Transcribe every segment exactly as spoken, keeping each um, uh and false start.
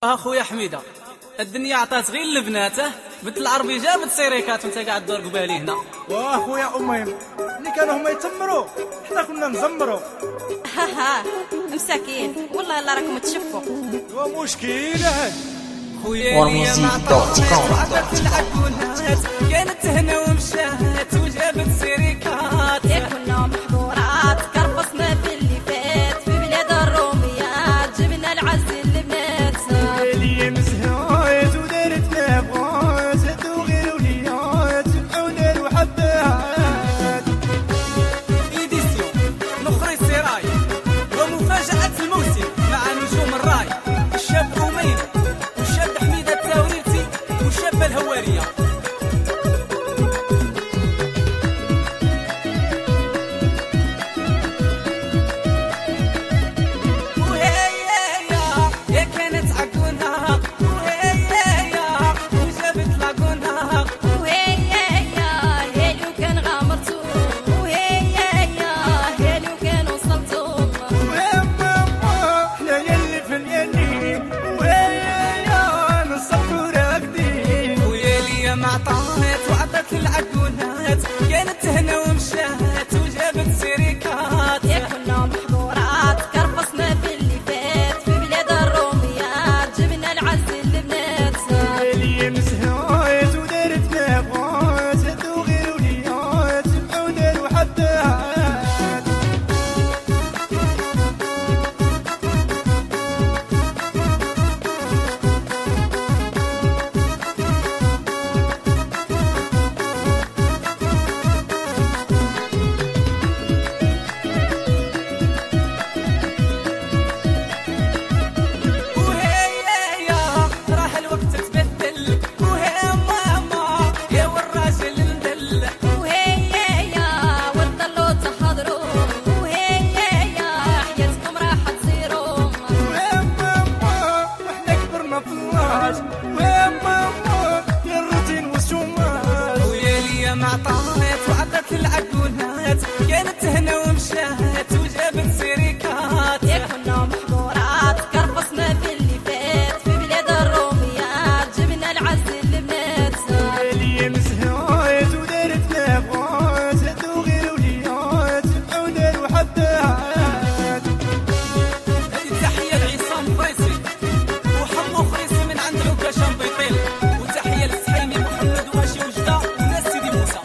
اخويا حميده، الدنيا عطات غير لبناته، بنت العربي جابت سيريكات وانت قاعد دور قبالي هنا. واخويا امين اللي كانوا هما يتمروا حنا كنا نزمروا. ها ها مساكين والله الا راكم تشفوا. ومشكله هاد خويا اللي ما عطاتش وعطات العقولات، كانت هنا ومشات وجابت سيريكات. يا كنا محظورات كرفصنا في اللي فات في بلاد الروميات، جبنا العز البنات اللي مسهات ودارت نافوس هدو غير وليات جمعونا الوحدات. ايديسيون نخري السراي ومفاجأة الموسم مع نجوم الراي، الشاب أمين والشاب حميدة التاويرتي والشابة الهوارية. ما عطات وعطت العقولات، كانت هنا ومشات وجابت سيريكات. يا كنا محظورات كرفصنا في اللي فات في بلاد الروميات، جبنا العز البنات اللي مسهات ودارت نافوس هدو غير وليات جمعونا الوحدات. ما عطات وعطت العقولات، كانت هنا ومشات وجابت سيريكات. يا كنا محظورات كرفصنا في اللي فات في بلاد الروميات، جبنا العز البنات اللي مسهات ودارت نافوس هدو غير وليات جمعونا الوحدات. هذه تحية لعصام فريسي وحمو فريسي من عند عكا شامبيطيل، وتحية للسحيمي محمد وهاشي وجدة وناس سيدي موسى.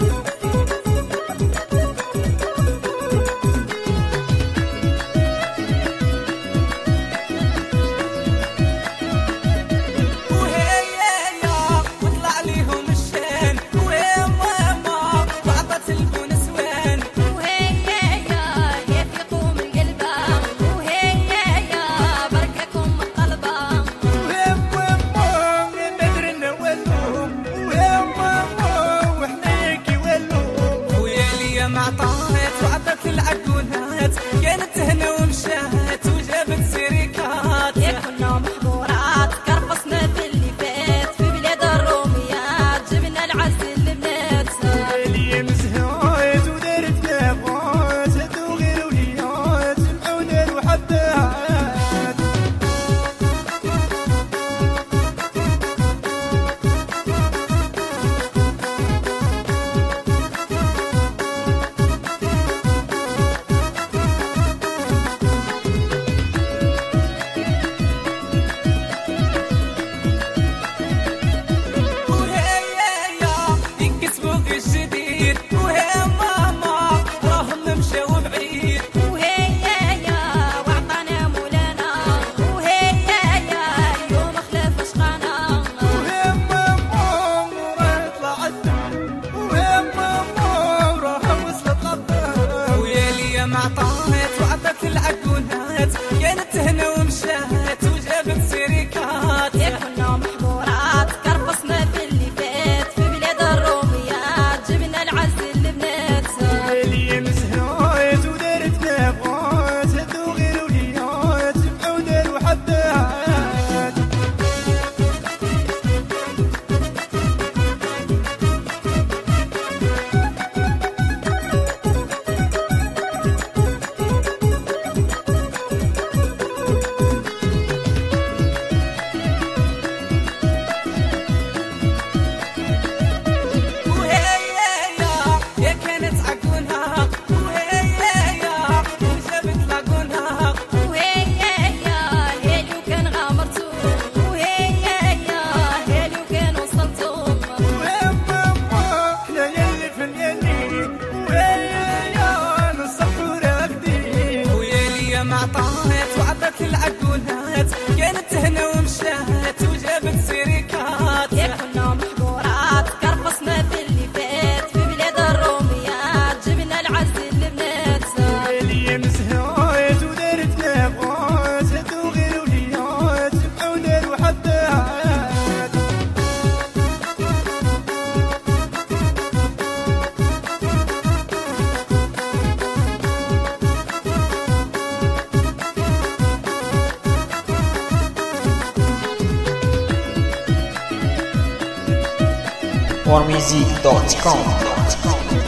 ما عطات وعطت العقولات، كانت هنا ومشات وجابت سيريكات. يا كنا محظورات كرفصنا في اللي فات في بلاد الروميات، جبنا العز البنات اللي مسهات ودارت نافوس هدو غير وليات جمعونا الوحدات. ما عطات وعطت العقولات، كانت هنا ومشات وجابت سيريكات. يا كنا محظورات كرفصنا في اللي فات في بلاد الروميات، جبنا العز البنات اللي مسهات ودارت نافوس هدو غير وليات جمعونا الوحدات. كانت هنا ومشات وجابت سيريكات. يا كنا محظورات كرفصنا في اللي فات في بلاد الروميات جبنا العز للبنات. لي مزهات ودارت نافات هادو غير وليات جمعوا داروا حبات. warmusic dot com